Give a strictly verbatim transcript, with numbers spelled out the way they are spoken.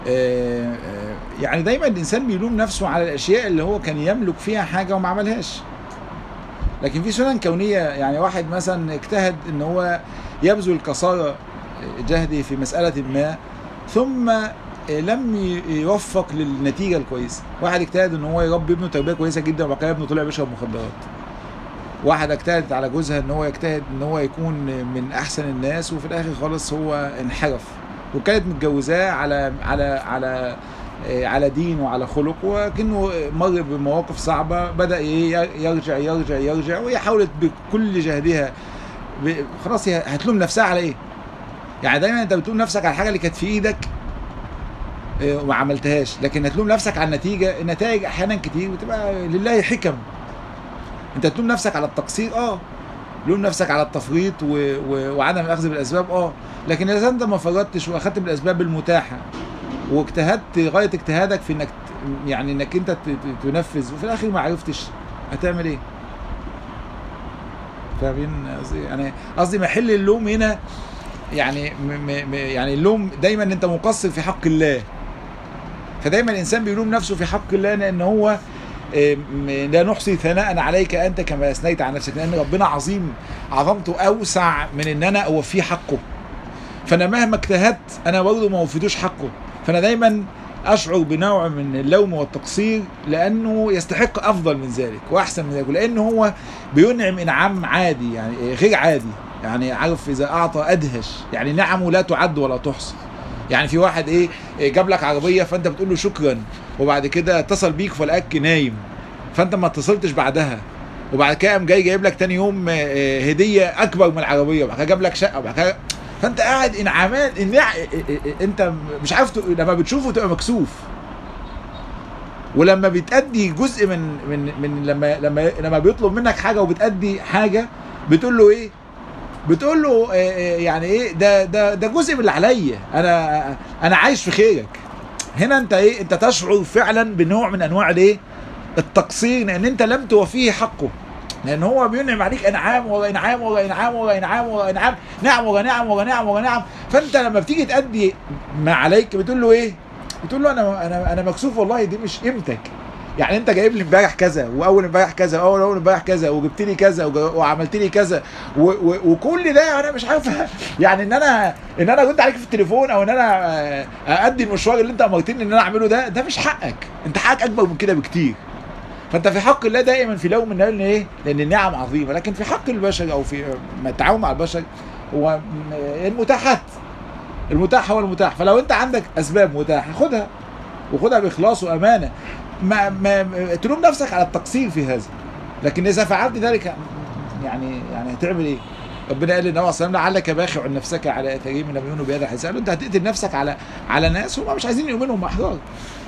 آه، آه، يعني دايما الانسان بيلوم نفسه على الاشياء اللي هو كان يملك فيها حاجه وما عملهاش. لكن في سنن كونيه، يعني واحد مثلا اجتهد ان هو يبذل قصارى جهده في مساله ما، ثم لم يوفق للنتيجه الكويسه. واحد اجتهد ان هو يربي ابنه تربيه كويسه جدا، وبعد كده ابنه طلع بيشرب مخدرات. واحد اجتهد على جوزها ان هو يجتهد ان هو يكون من احسن الناس، وفي الاخر خالص هو انحرف. وكانت متجوزاه على على على على دين وعلى خلق، وكأنه مر بمواقف صعبة، بدأ يرجع يرجع يرجع وهي حاولت بكل جهدها. خلاص هي هتلوم نفسها على ايه؟ يعني دايما انت بتلوم نفسك على الحاجة اللي كانت في ايدك وما عملتهاش، لكن هتلوم نفسك على النتيجة. النتائج احيانا كتير بتبقى لله حكم. انت تلوم نفسك على التقصير، اه لوم نفسك على التفريط و... و... وعدم الاخذ بالاسباب، اه لكن اذا انت ما فرطتش واخدت بالاسباب المتاحه واجتهدت غايه اجتهادك في انك يعني انك انت تنفذ، وفي الاخر ما عرفتش، هتعمل ايه؟ فاهمين قصدي؟ يعني قصدي محل اللوم هنا يعني م... م... يعني اللوم دايما انت مقصر في حق الله. فدايما الانسان بيلوم نفسه في حق الله، لان هو لا نحصي ثناء عليك انت كما اثنيت على نفسك، لان ربنا عظيم، عظمته اوسع من ان انا اوفيه حقه. فانا مهما اجتهدت انا برضه ما وفيتوش حقه. فانا دايما اشعر بنوع من اللوم والتقصير، لانه يستحق افضل من ذلك واحسن من ذلك، لانه هو بينعم انعام عادي يعني غير عادي. يعني عارف اذا اعطى ادهش، يعني نعمه لا تعد ولا تحصى. يعني في واحد ايه جاب لك عربيه، فانت بتقول له شكرا، وبعد كده اتصل بيك فلقاك نايم، فانت ما اتصلتش بعدها، وبعد كده قام جاي جايب لك تاني يوم هديه اكبر من العربيه، وبعد كده جاب لك شقه، وبعد كده فانت قاعد انعامات النع... انت مش عارف ت... لما بتشوفه تبقى مكسوف. ولما بتأدي جزء من من من لما لما لما بيطلب منك حاجه وبتأدي حاجه، بتقول له ايه؟ بتقول له يعني ايه؟ ده ده ده جزء من اللي عليا، انا انا عايش في خيرك. هنا انت ايه؟ انت تشعر فعلا بنوع من انواع الايه؟ التقصير، لان انت لم توفيه حقه، لان هو بينعم عليك انعام ورا انعام ورا انعام ورا انعام ورا انعام، نعم ورا نعم ورا نعم ورا نعم. فانت لما بتيجي تأدي ما عليك بتقول له ايه؟ بتقول له انا انا انا مكسوف والله، دي مش قيمتك. يعني انت جايب لي امبارح كذا، واول امبارح كذا، واول اول امبارح كذا، وجبت لي كذا، وعملت لي كذا، وكل ده انا مش عارف يعني ان انا ان انا كنت عليك في التليفون، او ان انا اادي المشوار اللي انت امرتني ان انا اعمله، ده ده مش حقك. انت حقك اكبر من كده بكتير. فانت في حق الله دائما في لوم النار، لان ايه؟ لان النعم عظيمه. لكن في حق البشر او في التعامل مع البشر هو المتاحات. المتاح هو المتاح. فلو انت عندك اسباب متاحه خدها، وخدها باخلاص وامانه. ما, ما تلوم نفسك على التقصير في هذا. لكن اذا فعلت ذلك يعني يعني هتعمل ايه؟ ربنا قال للنبي عليه الصلاه والسلام لعلك باخع نفسك على اثارهم لم يؤمنوا بهذا الحديث. قال له انت هتقتل نفسك على على ناس هم مش عايزين يؤمنوا، هم احرار.